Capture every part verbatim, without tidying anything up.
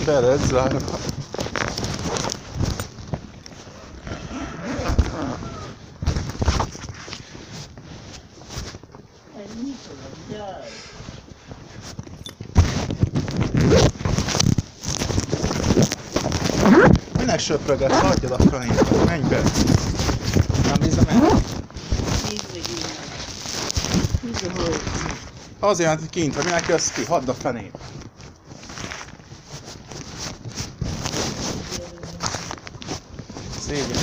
be lett zárva. Minek söprögetsz? Hagyjad a franéba, menj be! Nem bízom el? Az jelent, hogy kint vagy, minek jössz ki? Hadd a fenébe! Szégyen!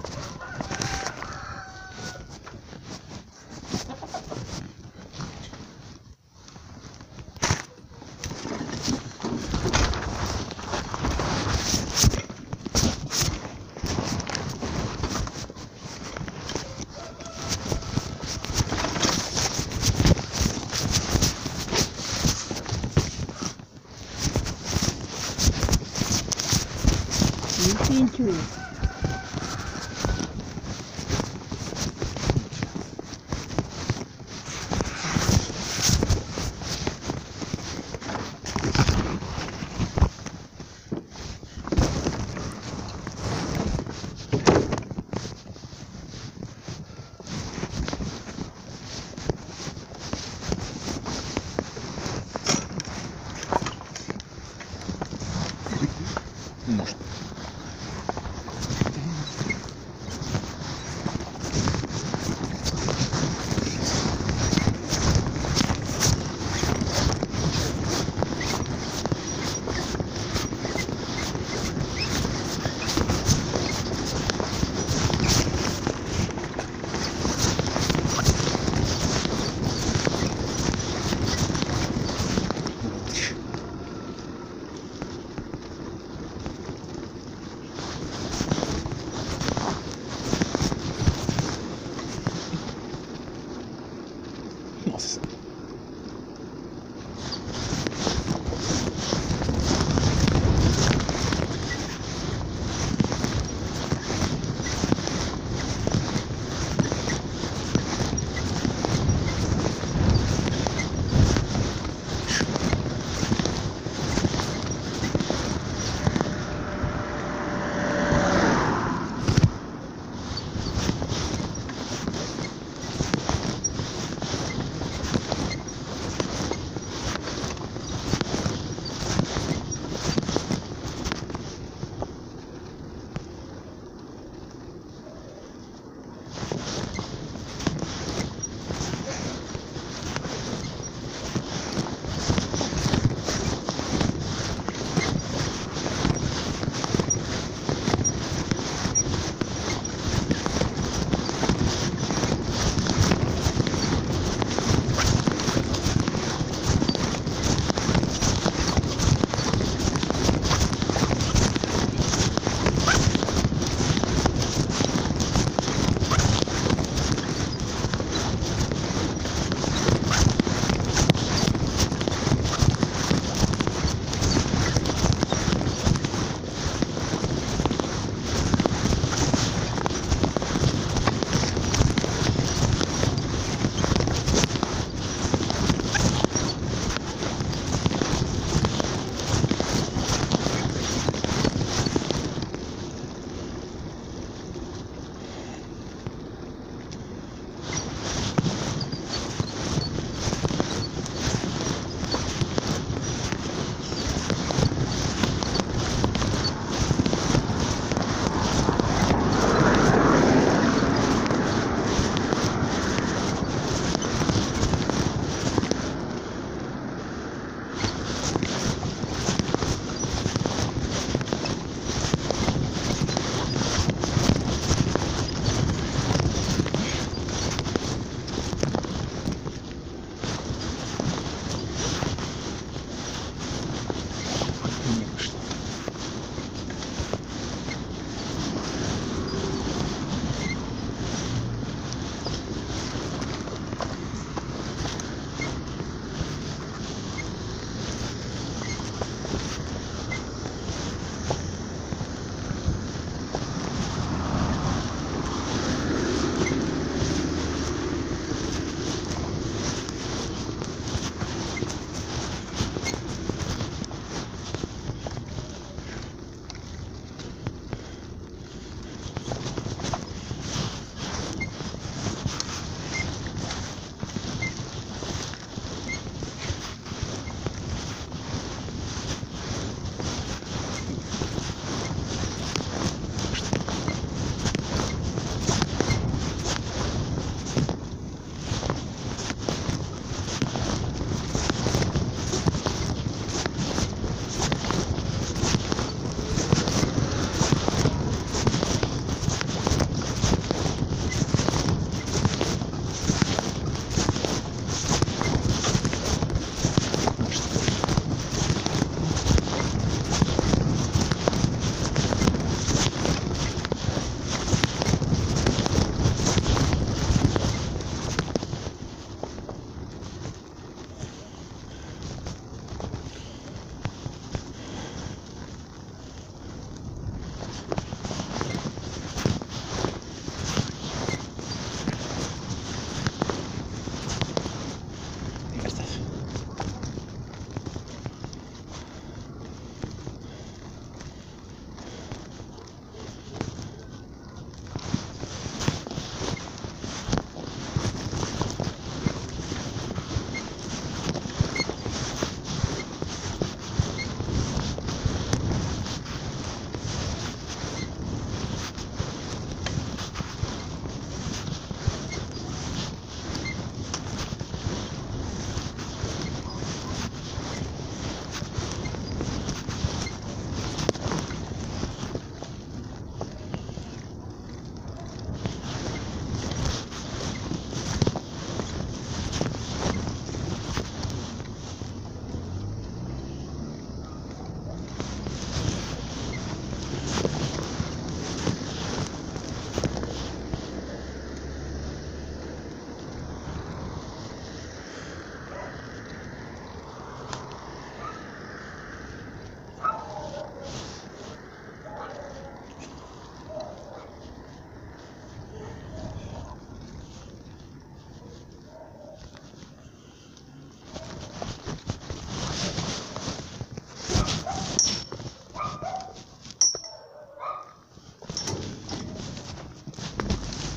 Pintyú. Most.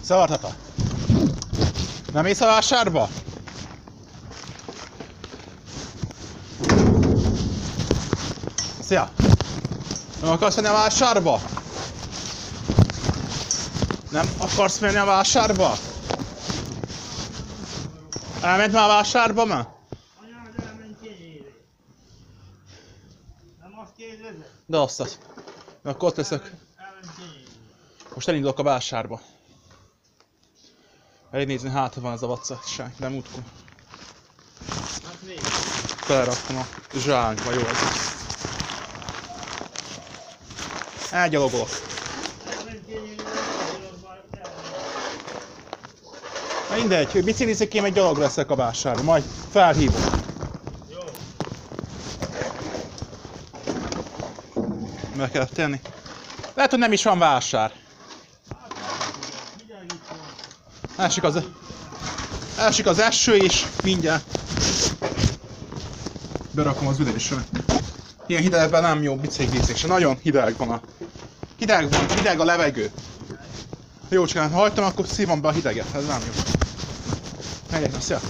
Szavartata. Nem mész a vásárba? Szia! Nem akarsz menni a vásárba? Nem akarsz menni a vásárba? Elment már a vásárba már? Anyád elment kenyérre. Nem azt kérdezed? De azt az. Akkor ott leszek. Elment kenyérre. Most elindulok a vásárba. Elég nézni, hátra van ez a vacakság, nem útkor. Hát még. Beleraktam a zsánkba, jó ez. Elgyalogolok. Elment kenyérre. Mindegy, hogy biciklizik, én egy gyalogra leszek a vásárba, majd felhívom. Jó. Meg kellett tenni. Lehet, hogy nem is van vásár. Mindjárt itt van. Elsik az, elsik az eső is, mindjárt. Berakom az ülésre. Ilyen hidegben nem jó biciklizésre, nagyon hideg van a... Hideg van, hideg a levegő. Jó, csak ha hagytam, akkor szívom be a hideget, ez nem jó. Megyek, na, szia!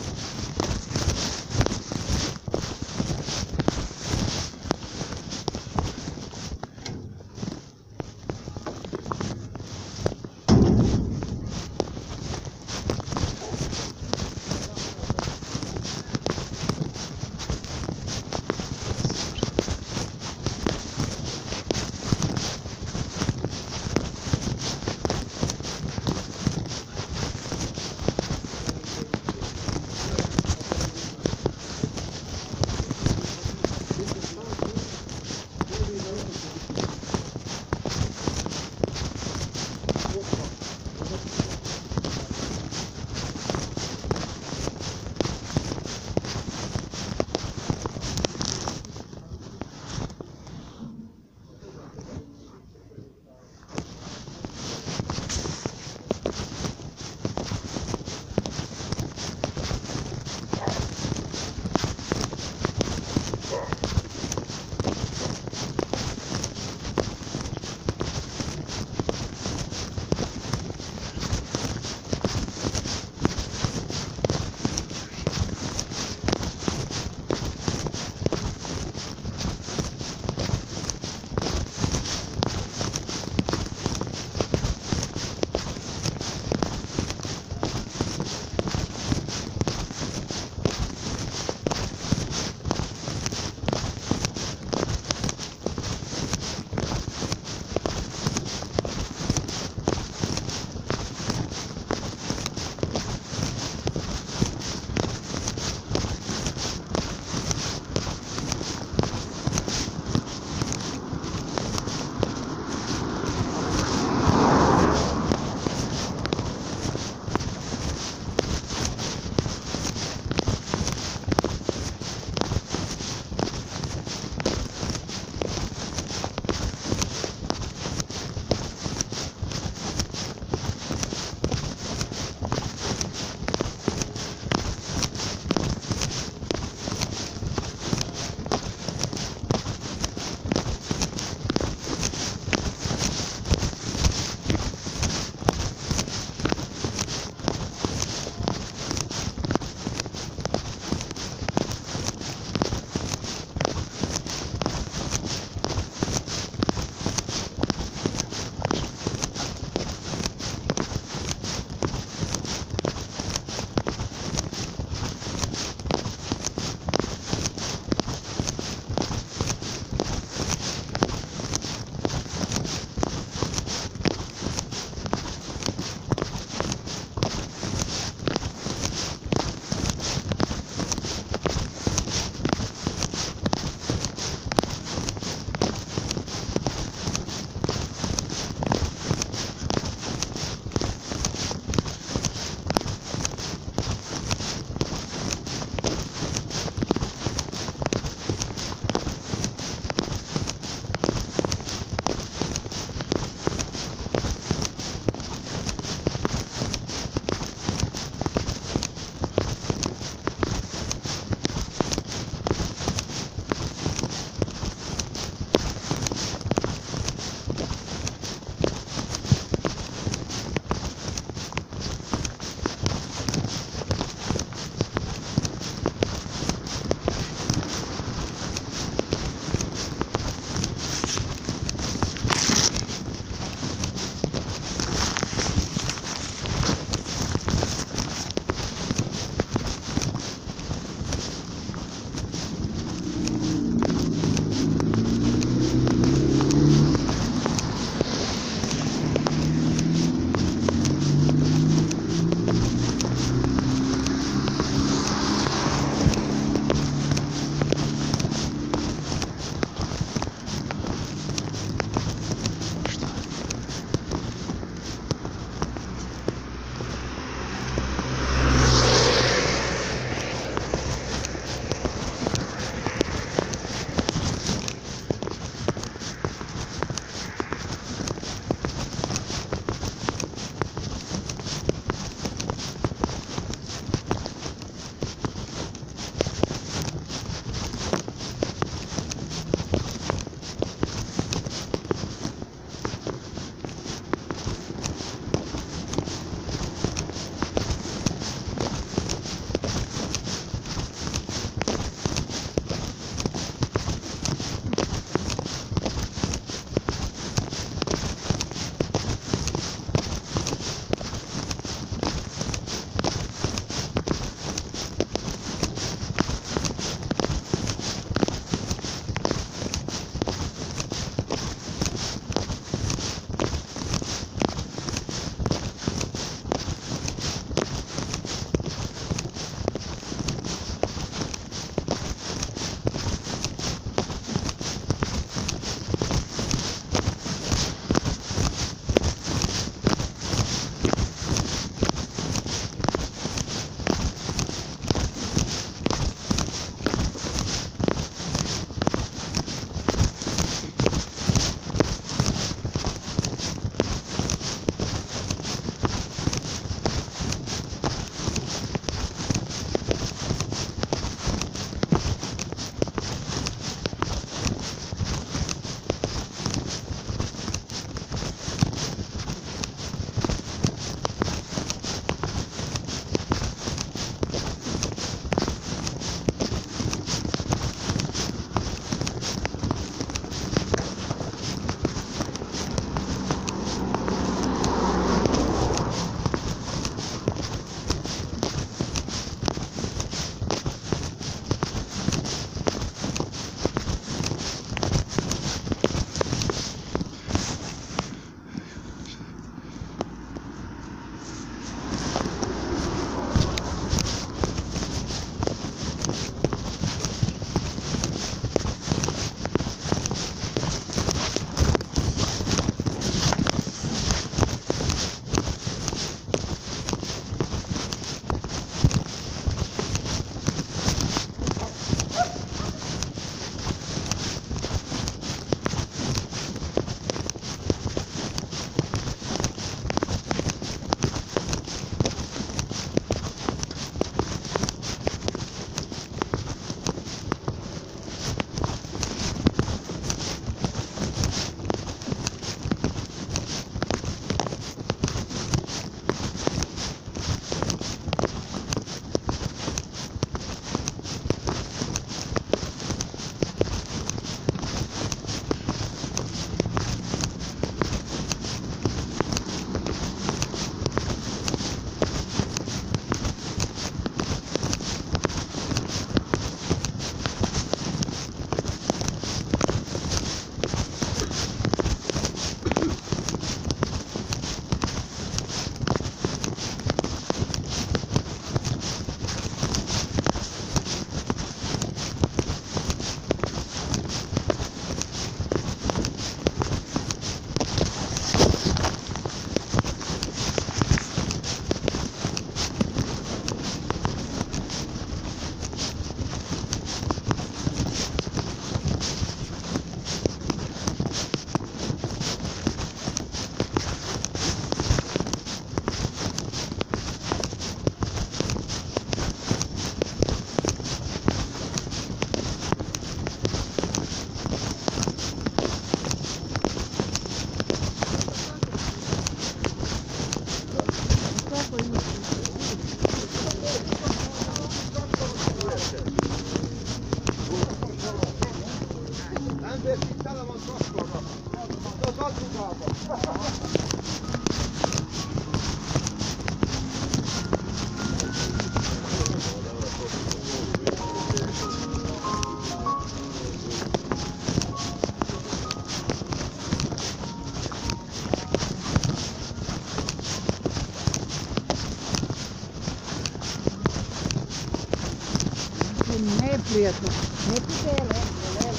Nem preto. Nem pequeno, né?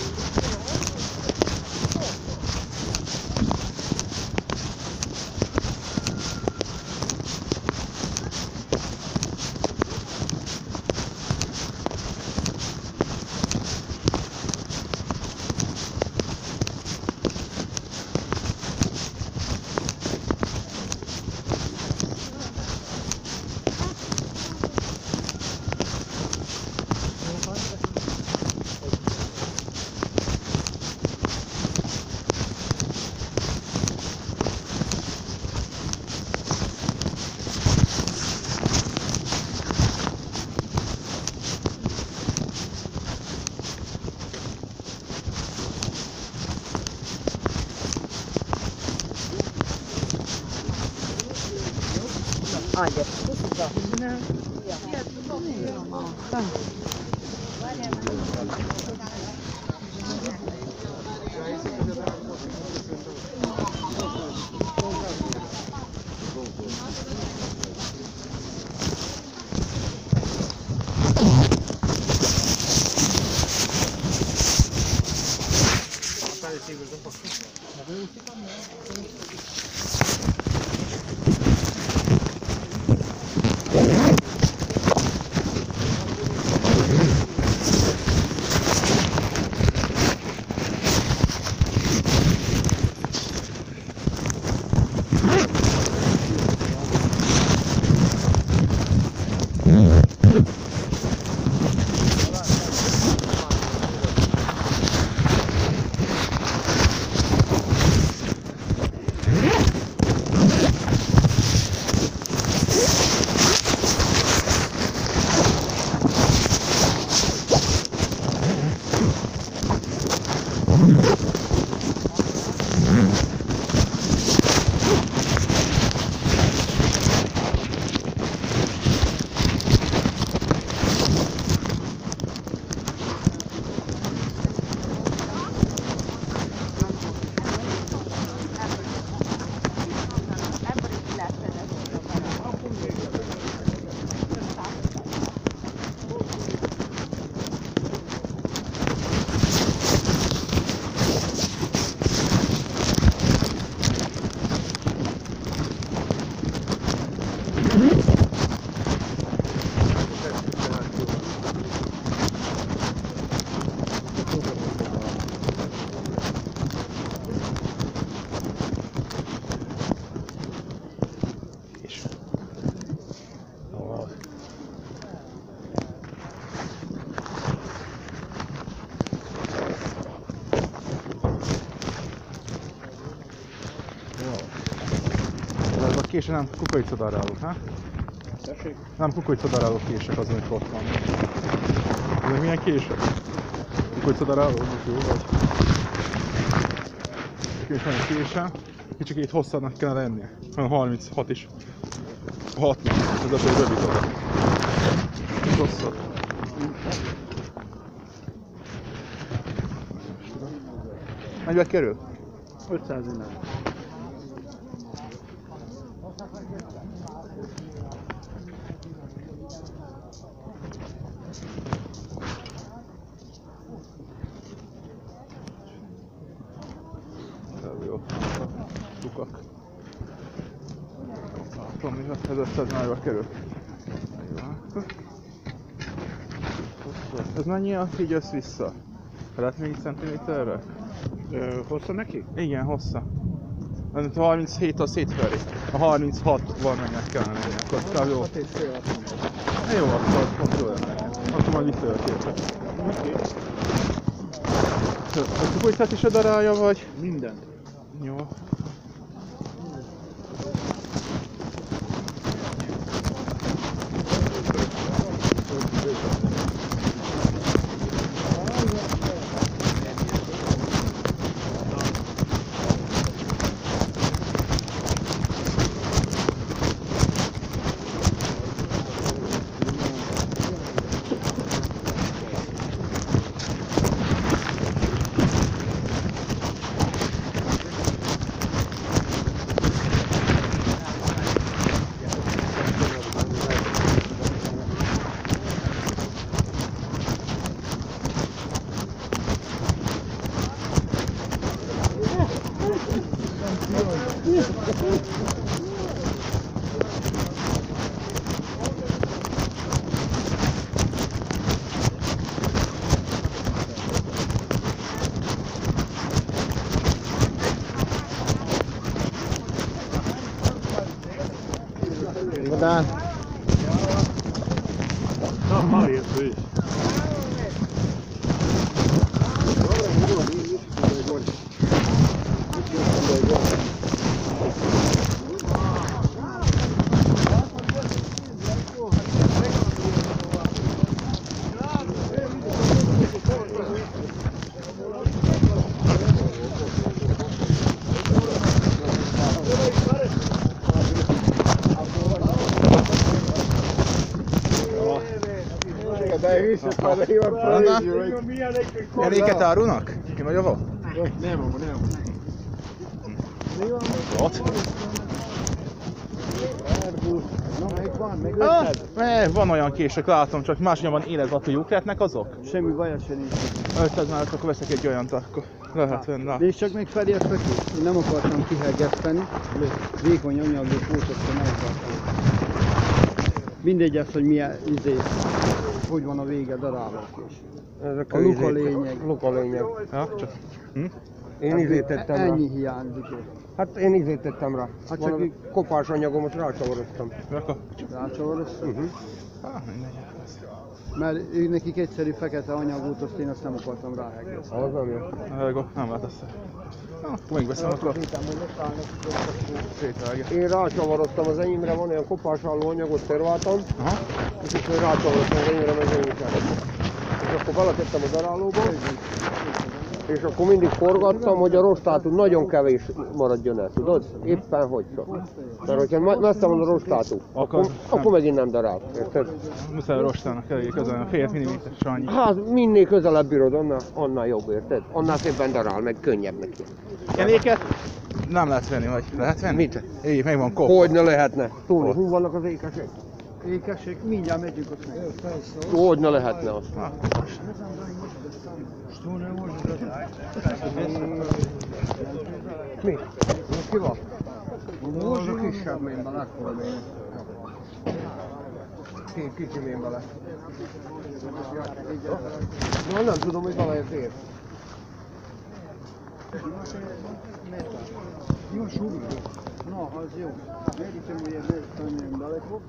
Olha, não. Tá. Késő nem kukoricadarálók, ha? Tessék? Nem kukoricadaráló kések az, amik ott van. Ez milyen kések? Kukoricadaráló, jó vagy? Kés van egy kése, kicsikét hosszabbnak kellene lennie. Olyan harminchat is. hatvan, ez az, hogy rövid oda. Hosszabb. Mennyibe kerül? ötszáz innen. Jó. Tukak. Látom, mi ez ötszáz nájba kerül. Ez mennyi a így össz-vissza? Lehet még centiméterre? Hossza neki? Igen, hossza. A harminchét-től szétfelé. A harminchat van mennek kellene lenni. Akkor jó. Jó, akkor, akkor jó lenne. Akkor majd visszatértek. Oké. A kukoricát is odarálja, vagy? Minden. Jó. Dá. Normal isso, isso. Dai, visto, quando io ho Anna? preso. Eléket árulnak? Ki vagy avó? Nem, nem. Ott? Na, még van, még Ah, ötszed. eh, van olyan kések, látom, csak másnyian életgató lyuk lehetnek azok? Semmi baja se nincs. ötszáz már, akkor veszek egy olyant, akkor lehet venni. Na. És csak még felért ki. Én nem akartam kihergeszteni. Vékony anyagok volt, akkor nem akartam. Mindegy az, hogy milyen izé, hogy van a vége darálva is. Ezek A luka lényeg. Luka lényeg. Ja, csak. Hm? Én izét tettem rá. Ennyi hiányzik. Hát én izét tettem rá. Hát csak Valami így- kopás anyagomat rácsavaroztam. Akkor? Rácsavaroztam. Uh-huh. Ah, mindegy. Mert ő nekik egyszerű fekete anyag volt, azt én azt nem akartam ráhegyezni. Az nem jó. Akkor nem lehet össze. Na, akkor megveszem, akkor szétvágja. Én rácsavaroztam az enyémre, van olyan kopásálló anyagot szerváltam, Aha. és akkor én rácsavaroztam az enyémre, meg enyémre. És akkor beletettem a darálóba, és akkor mindig forgattam, hogy a rostátum nagyon kevés maradjon el, tudod? Éppen hogy csak. Mert hogyha me- messze van a rostátum, akkor, Akkor akkor megint nem darál, érted? Muszáj rostának elég közel, fél milliméteres annyi. Hát minél közelebb bírod, annál, annál jobb, érted? Annál szépen darál, meg könnyebb neki. Eléket nem lehet venni, vagy lehet venni? Mit? Így, meg van kop. Hogy ne lehetne? Túl, Hol? hol vannak az ékesek? Ékesek, mindjárt megyünk ott meg. Hogy ne lehetne az? Na, Mi? Ki van? Może kisebb, mint a legkora még. Ki, kicsi én bele. Na nem tudom, hogy valahogy ér. Jó súlyú. Na, az jó. Megítem, hogy ez nem daleko.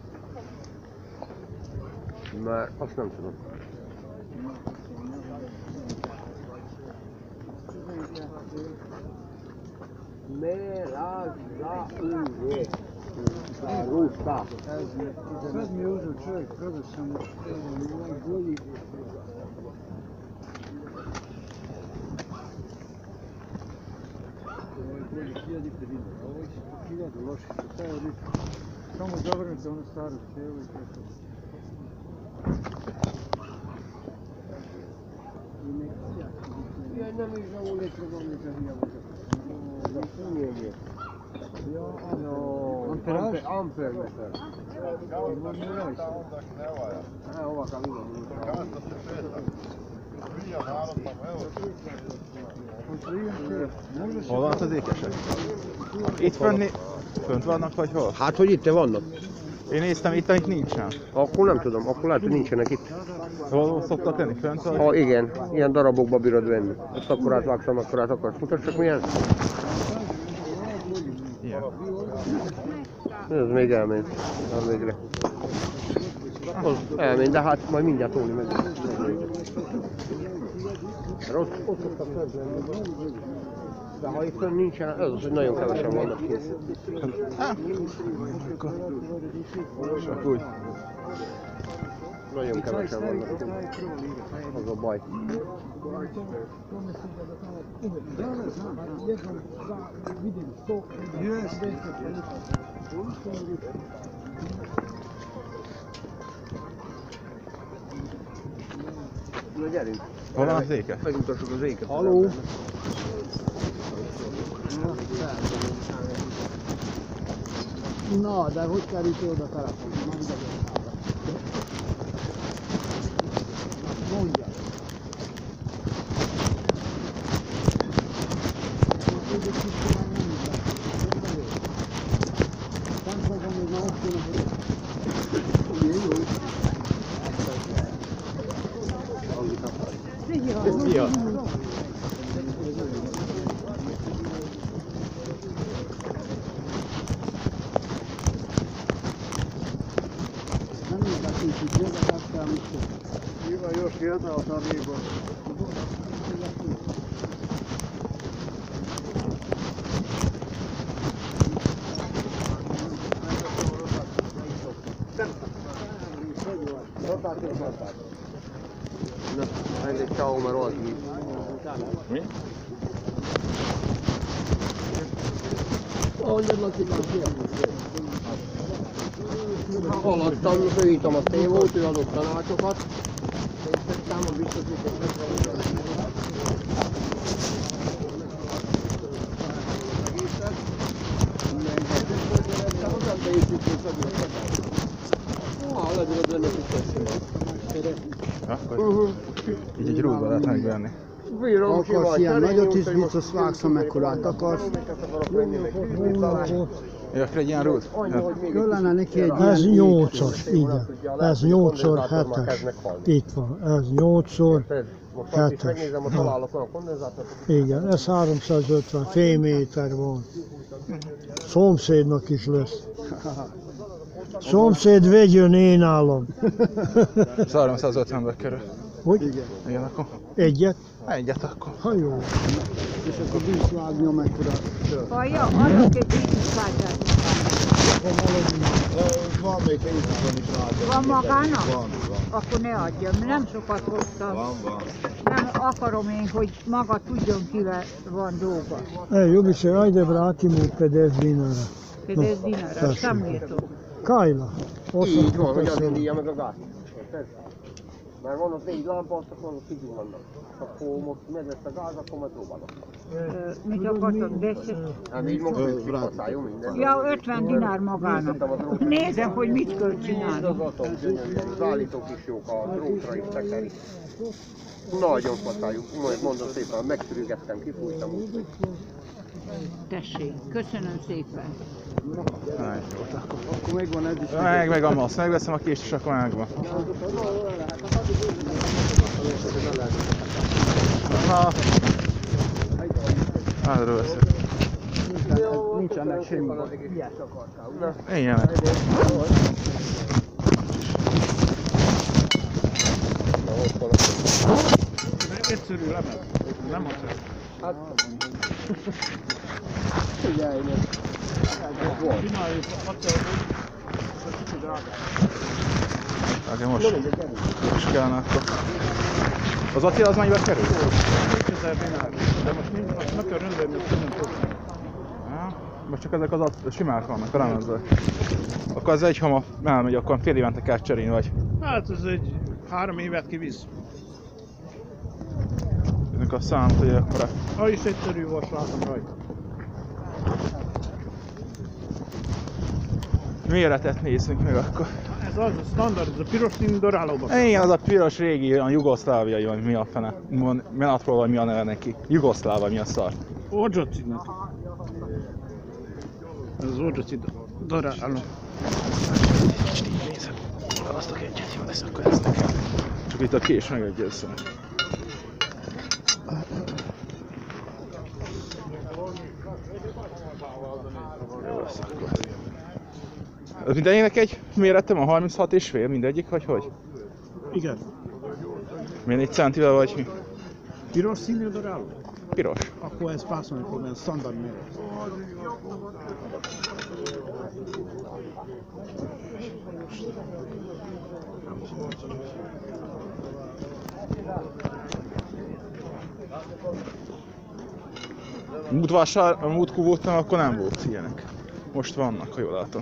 Mert azt nem tudom. Me la la uve. La rusta. Sad mi je uzeo čovjek, prodao sam mu najbolji. Najbolji hiljadi dinara, ovo je hiljadu loših, šta je ovdje? Samo zavrnite onu staru cijelu i to je to. I neki sjak. Ja nem is za ulicu vam za hijavu. Za punjenje. No, Amperaž? amper metar. E, ovakav idem unutra. hol vannak az ékesek? Itt fönt, né- fönt vannak, vagy hol? Hát, hogy itt vannak? Én néztem, itt, itt nincsen. Akkor nem tudom, akkor lehet, hogy nincsenek itt. Hol szoktak lenni? Fönt vagy? Ha igen, ilyen darabokba bírod venni. Ezt akkor átvágtam, akkor át akarsz. Mutasd csak milyen. Ilyen. Ez még elmény. Az végre. Az elmény, de hát majd mindjárt Tóni meg. Ott, ott szoktak szedni. De ha itt nincsen, az az, hogy nagyon kevesen vannak ki. Csak úgy. Nagyon kevesen vannak ki. Az a baj. Na gyerünk. Hol van az ékes? Megmutassuk az éket. Haló? Na, de hogy kell itt oda telefonálni? Mondja. kicsit jogat, aztán mit tudom. Hyvä, jos jätältä viikon. No, eli ciao Marolli. Mi? Haladtam, főítom a tévót, ő adott tanácsokat. Széttettem, a biztos, hogy Akkor így egy rúdba lehet megvenni. Akarsz ilyen nagyot is, biztos vágsz, amekkorát akarsz. Ja, akkor egy ilyen rúd? Kellene neki egy Ez ilyen nyolcas, igen. Ez nyolcszor hetes. Itt van, ez nyolcszor Most is hetes. megnézem, a találok olyan kondenzátort. Igen, ez háromszázötven féméter van. Szomszédnak is lesz. Szomszéd vegyön, én állom. Ez háromszázötvenbe kerül. Hogy? Igen. Igen, akkor Egyet? egyet akkor. Ha jó. És akkor bízsz vágni, amekkorát. Vaja, adok egy vízfájtát. Van még Facebookon is rá. Van magának? Van, van. Akkor ne adjam, nem sokat hoztam. Van, van. Nem akarom én, hogy maga tudjon, kivel van dolga. E, ljubi se, ajde vratimo u pedeset dinara. pedeset dinara, tessék. sam je to. Kajla. Így van, hogy osamsto azért pedeset. ígya meg a gáz. Érted? Mert van ott négy lámpa, azt akkor figyelj vannak. Akkor most meg lesz a gáz, akkor majd próbálok. Ö, Mit akartam, deset? Hát így most Ö, hogy rá- használjon minden. Ja, ötven dinár magának. Nézem, hogy mit kell csinálni. Igazgatom, gyönyörűen, az állítók is jók, a drótra is tekeri. Nagyon használjuk, majd mondom szépen, megszürügettem, kifújtam úgy. Tessék, köszönöm szépen. Na, jó, akkor. Akkor még van ez is. Meg, meg amasz, megveszem a kést, és akkor megvan. Na, erről veszek. Nincsenek semmi. Igen. Egyszerű lemez. Nem az. Figyelj meg. Csináljuk a hatalmat, és a kicsit drága. Akkor most is kellene akkor. Az Attila az mennyibe kerül? kétezer dinár. De most nincs, most meg kell rendelni, hogy nem tudok. Ja, most csak ezek az att- simák vannak a lemezben. Akkor az egy hama elmegy, akkor fél évente kell cserélni, vagy Hát ez egy három évet kivisz. ennek a számot, hogy akkor Ha is egyszerű volt, látom rajta. méretet nézzünk meg akkor. Ez az a standard, ez a piros színű darálóban. Igen, az a piros régi, olyan jugoszláviai, vagy mi a fene. Menatról vagy mi a neve neki. Jugoszláv, vagy mi a szar. Ordzsocinak. Ez az ordzsoci daráló. Nézem, választok egyet, jó lesz, akkor ezt nekem. Csak itt a kés megegyezzen. Jó lesz akkor. Ez mindenének egy méretem, a harminchat és fél mindegyik, vagy hogy? Igen. Milyen egy centivel vagy mi? Piros színű daráló? Piros. Akkor ez passzolni ez standard méret. Múlt vásár, múltkor voltam, akkor nem volt ilyenek. Most vannak, ha jól látom.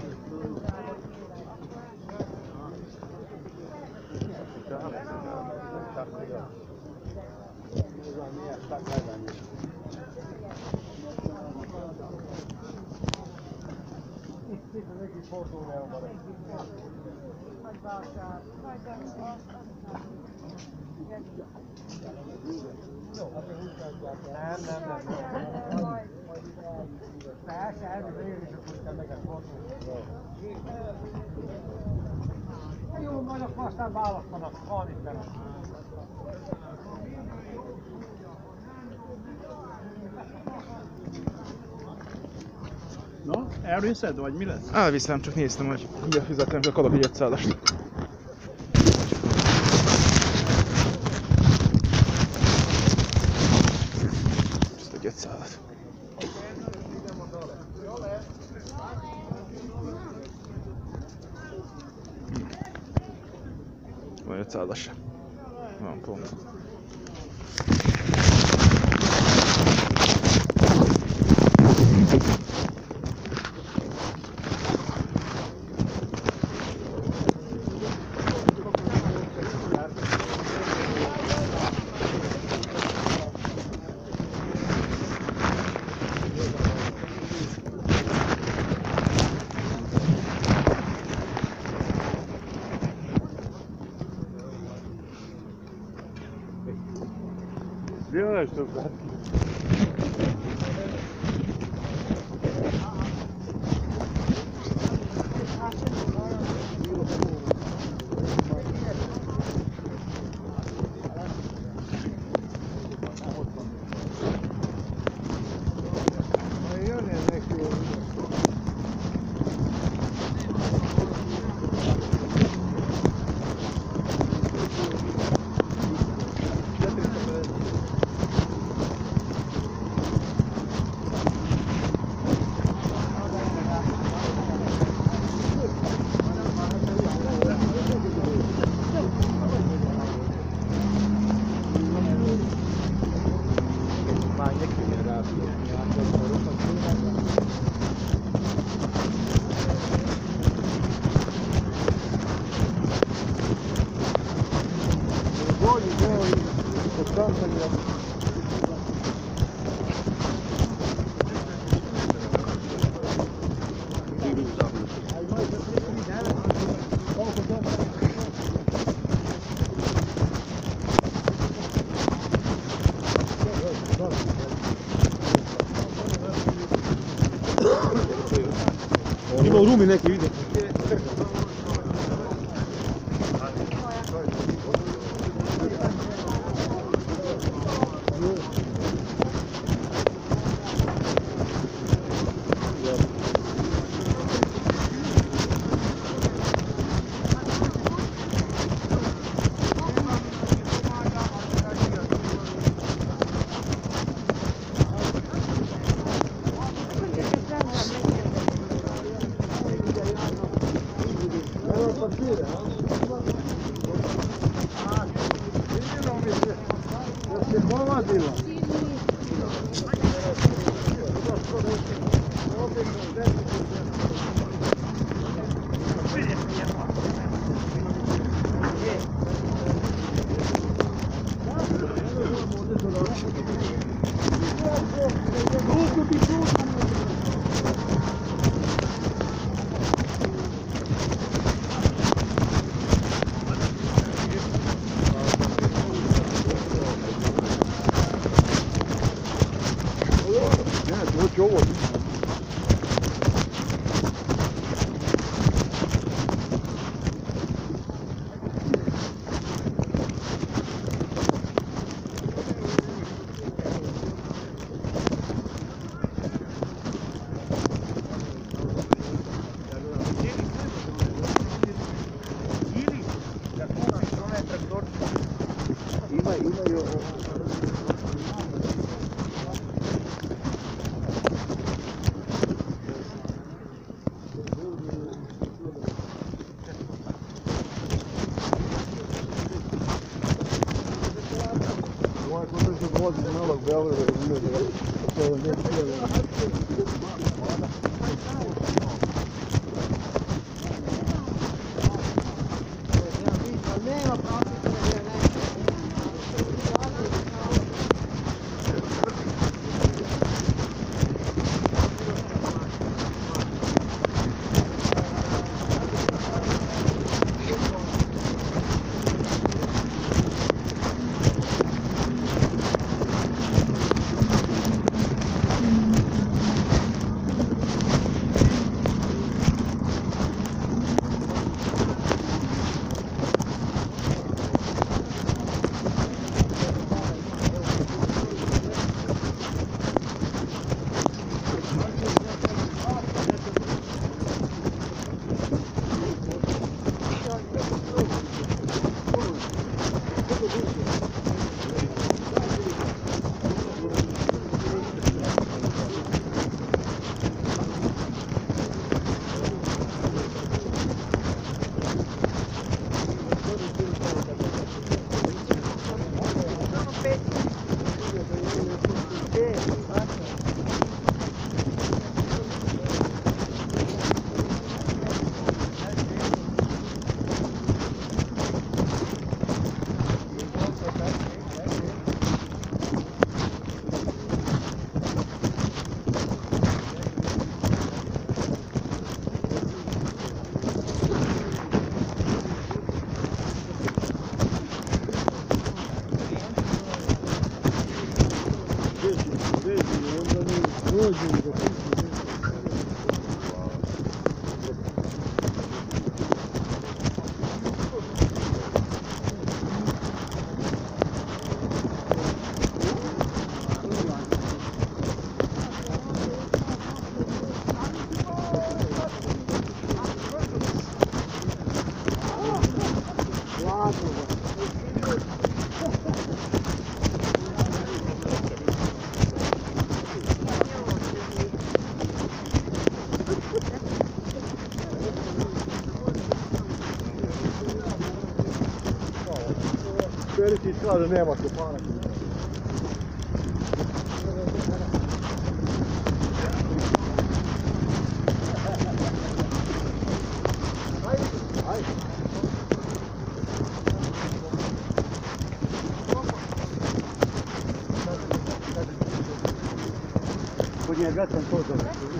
Jó, majd akkor aztán választanak, van itt benne. Na, elviszed, vagy mi lesz? Elviszem, csak néztem, hogy ugye fizetem, csak adok egy ötszázast. Vagy ötszázas se. Van pont. Делаешь, что ли? Ima u rumi neki vidi. veri ti strade nema ko para. Hogy ilyen vettem hozzá.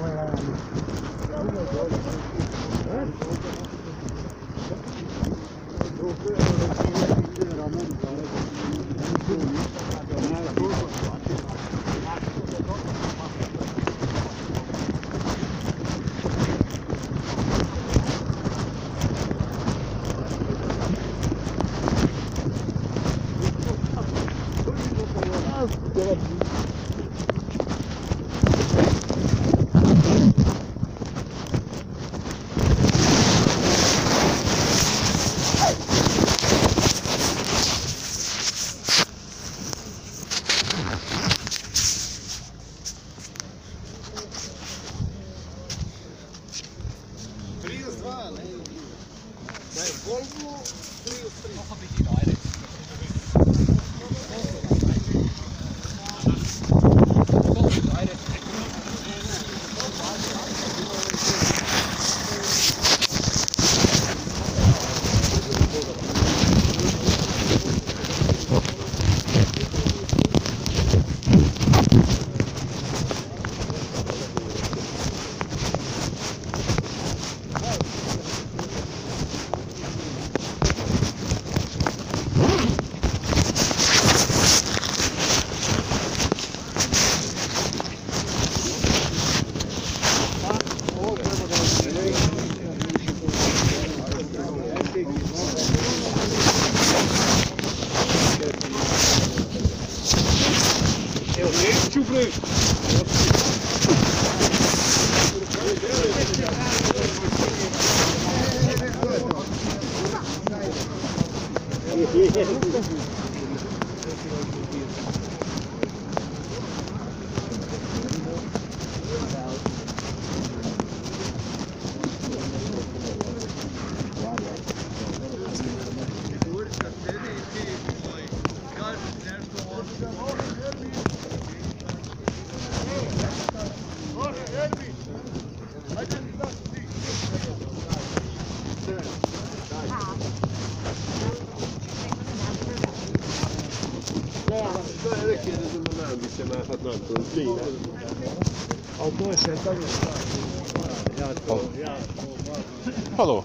Haló!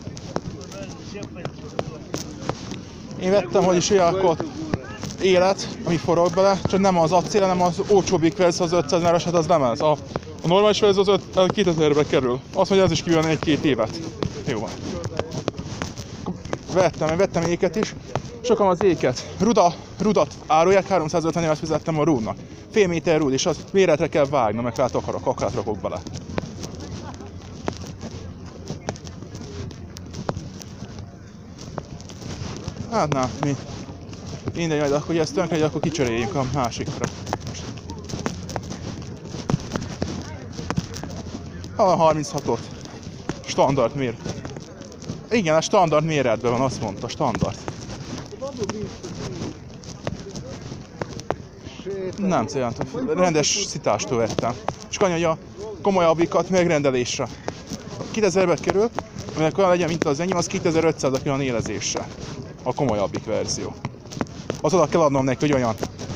Én vettem, hogy is ilyenkor élet, ami forog bele, csak nem az acél, hanem az olcsóbbik verzió, az ötszáz, hát az nem ez. A, a normális verzió az kétezerbe kerül. Azt mondja, ez is kívül egy-két évet. Jó van. Vettem, én vettem éket is. Sokan az éket. Ruda, rudat árulják, háromszázötven évet fizettem a rúdnak. Fél méter rúd, és azt méretre kell vágnom, meg rá akarok, akát rakok bele. Hát na, mi? Mindegy, majd akkor, hogy ezt tönkre, akkor kicseréljünk a másikra. A harminchatot. Standard mér. Igen, a standard méretben van, azt mondta, standard. Nem céljátok, rendes szitástól vettem. És annyi, a komolyabbikat megrendelésre. kétezerbe kerül, aminek olyan legyen, mint az enyém, az kétezer-ötszáz a élezésre. A komolyabbik verzió. Az oda kell adnom neki, hogy olyan.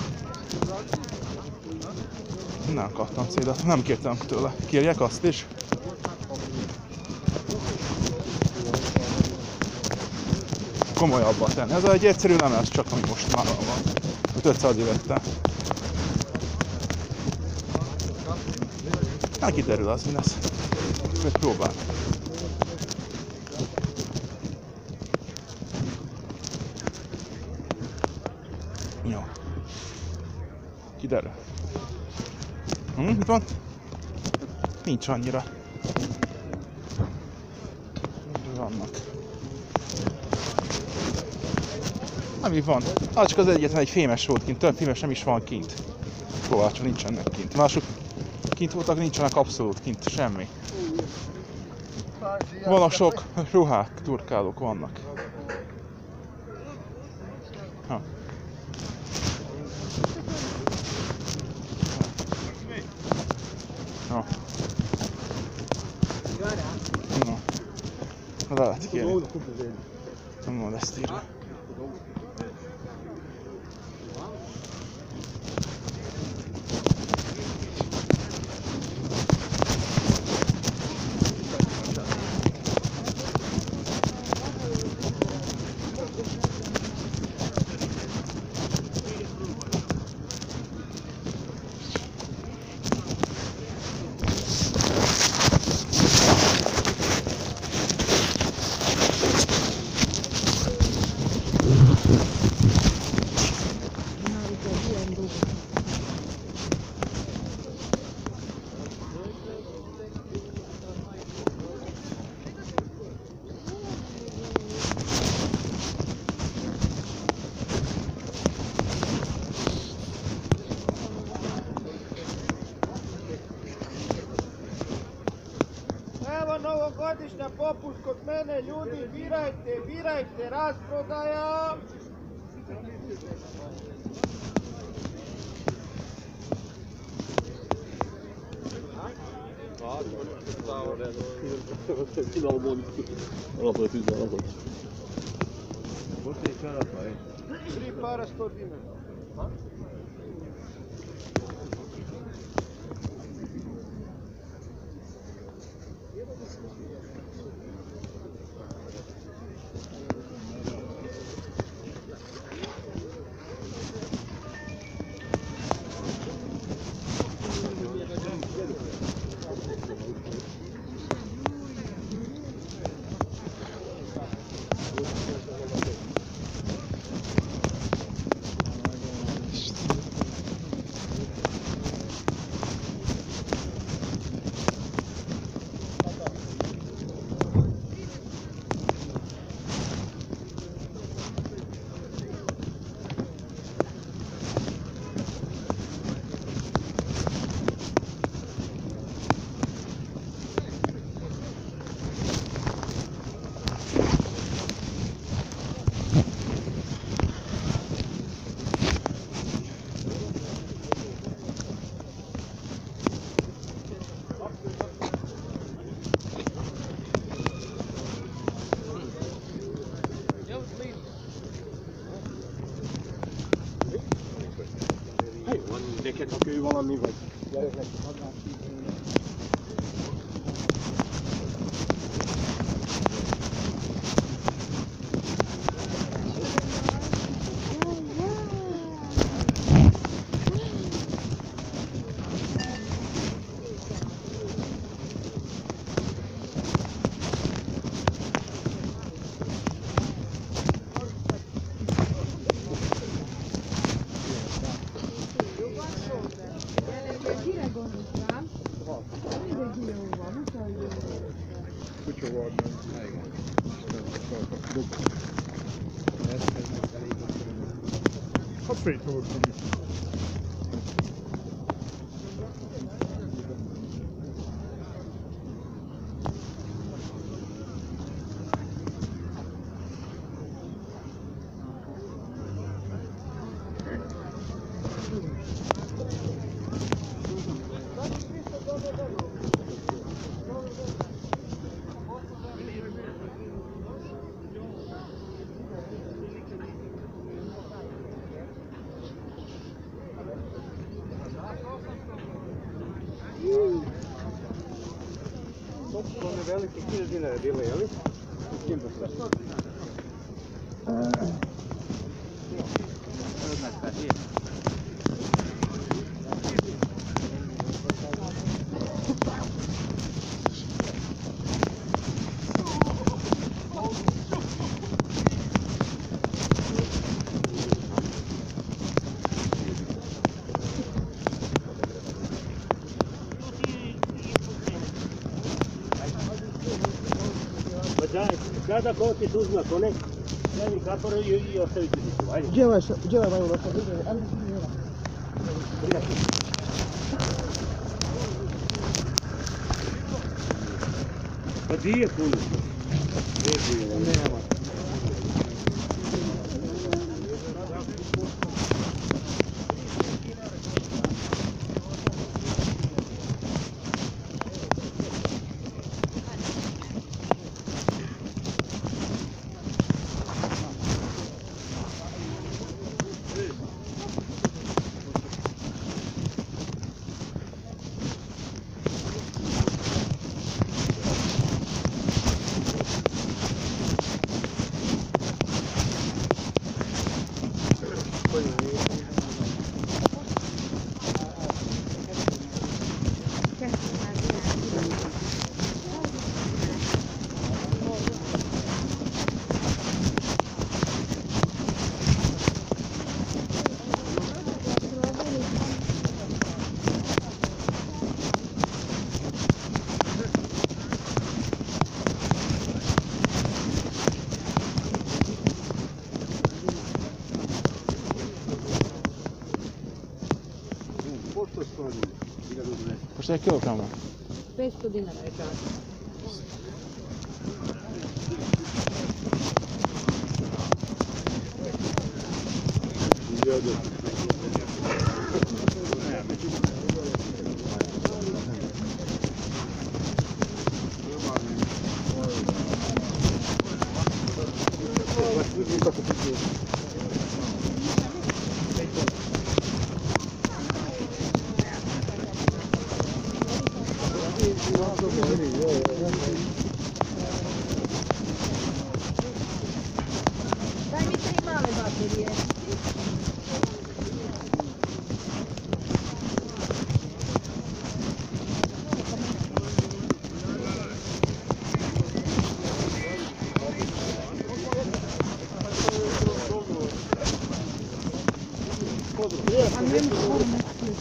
Nem kaptam cédet, nem kértem tőle. Kérjek azt is? Komolyabbat tenni. Ez egy egyszerű nem ez, csak ami most már van. ötszáz évettem. Hát kiderül az, mi lesz. Meg próbál. Jó. Kiderül. Hm, mit van? Nincs annyira. Vannak. Ami van. Az csak az egyetlen egy fémes volt kint, több fémes nem is van kint. Kovácson nincsenek kint. Mások kint voltak, nincsenek abszolút kint, semmi. Vannak sok ruhák, turkálók vannak. Ha. No. Le lehet kérni. Nem van ezt írva. Evo novogodišnja popust kod mene, ljudi, birajte, birajte, rasprodaja! Tri para sto dinara. Neked, ha kő valami vagy. Kapfétól. One velike hiljade dinara bile, jeli? Kada koti su uzma konek, daj kapore i ostavite se tu, ajde. Gdje ovaj, gdje ovaj ovo što vidi? Pa di je puno? Nema. Most egy kilogramm van? petsto dinara je čas. Daj mi tri male baterije. A ne mogu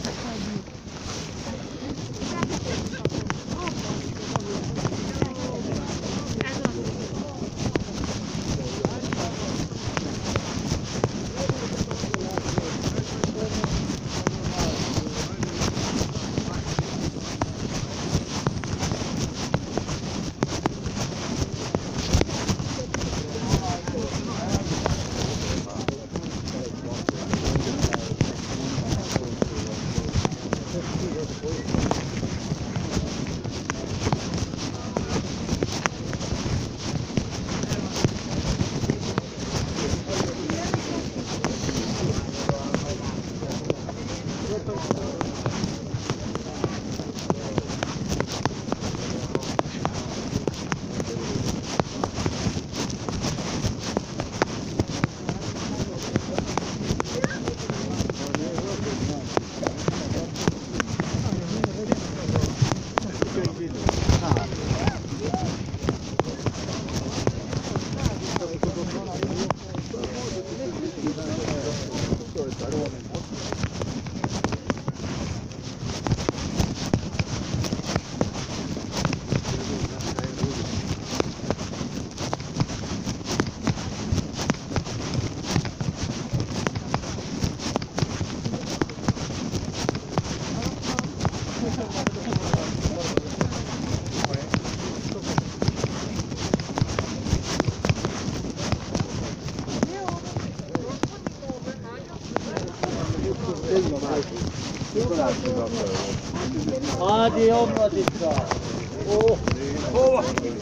Hadi omladicka! Ó, hova?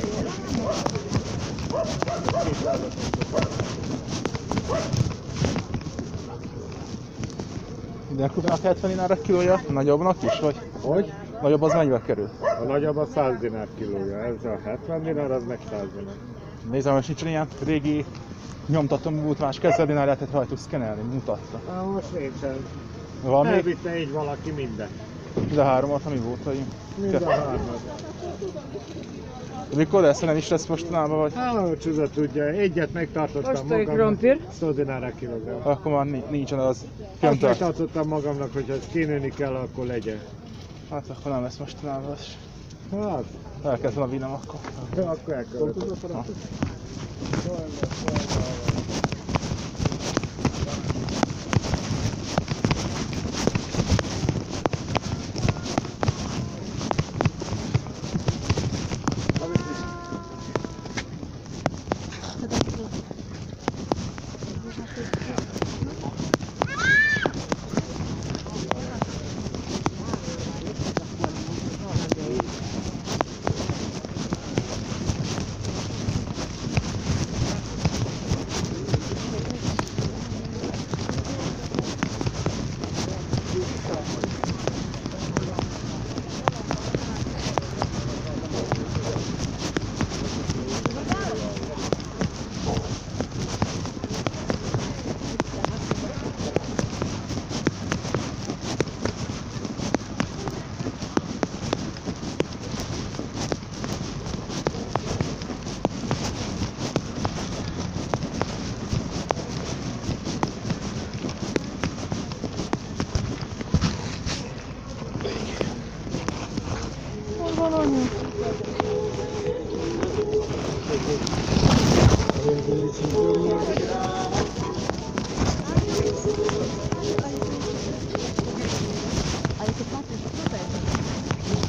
Minden kutának hetven dinárra kilója, nagyobbnak is, vagy? Hogy? Nagyobb az mennyibe kerül? A nagyobb a száz dinár kilója, ez a hetven dinár, az meg száz dinár. Nézem, hogy nincsen ilyen régi nyomtatom volt, más kezer dinár lehetett rajtuk szkenelni, mutatta. Na most nincsen. Van még? Elvitte így valaki minden. Mind a háromat, ami volt, vagy? Mind a hármat. Mikor lesz, nem is lesz mostanában, vagy? Hát, csuda tudja, egyet megtartottam magamnak. száz dinárra kilogramm. Akkor már nincsen az Azt köntart. megtartottam magamnak, hogy ha kénőni kell, akkor legyen. Hát akkor nem lesz mostanában az. Hát, El kellett volna vinnem akkor. akkor elkövettem. Ha. Avete fatto il progetto?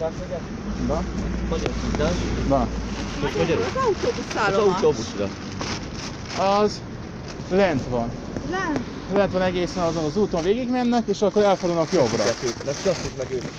Da? Magyar tudás. Da. Most magyarul? Az autóbuszállomás. Az autóbuszra. Az lent van. Nem. Lent van egészen azon az úton végig mennek, és akkor elfordulnak jobbra. Lesz klasszik meg ők.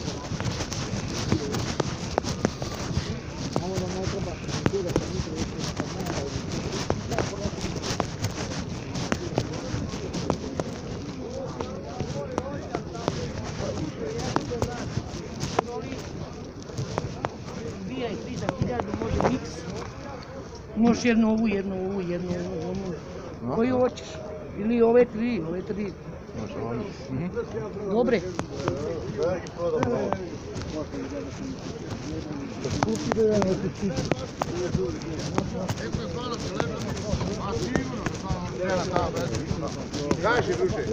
Ahora no hay trabajo, Još jednu ovu, jednu ovu, jednu ovu, onu. Koju hoćeš? Ili ove tri, ove tri. Dobre. Kaži više.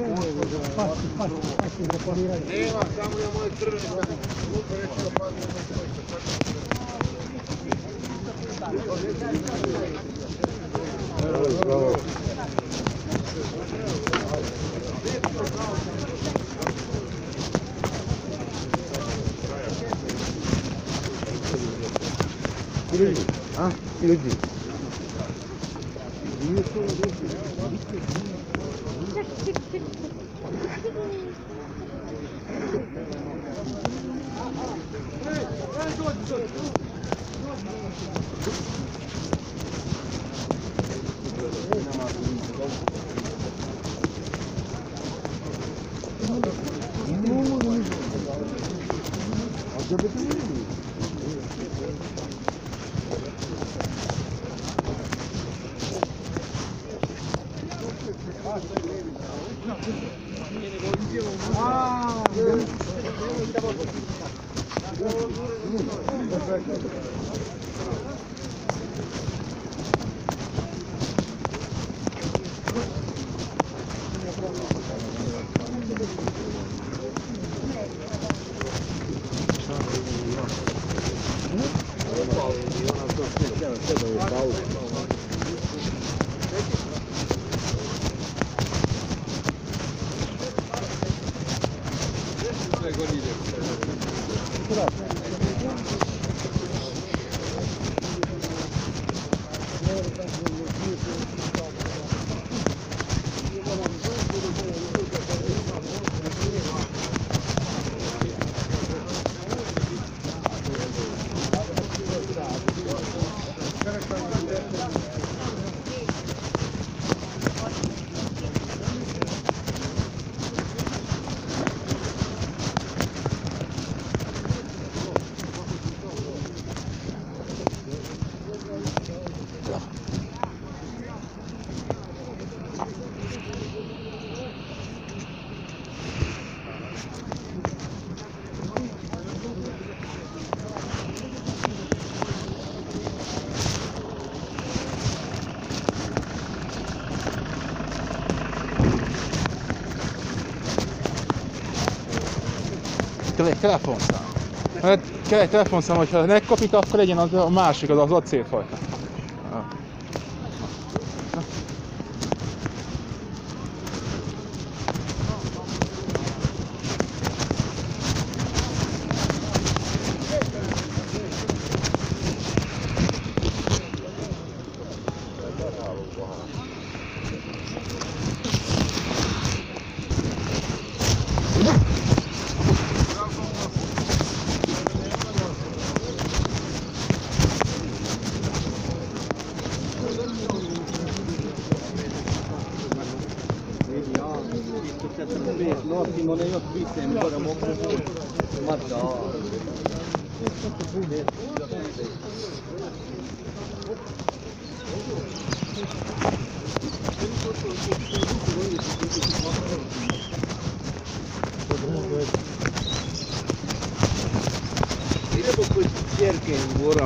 Nema, samo ja moje crvene. Bravo. Люди, а? Люди. Telefonszám. Kell egy telefonszám, hogyha megkapik, akkor legyen az a másik, az az acélfajta. No, attimo le nostre vite, ancora molto ma no. E dopo questi cerchi ora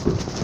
Sziasztok!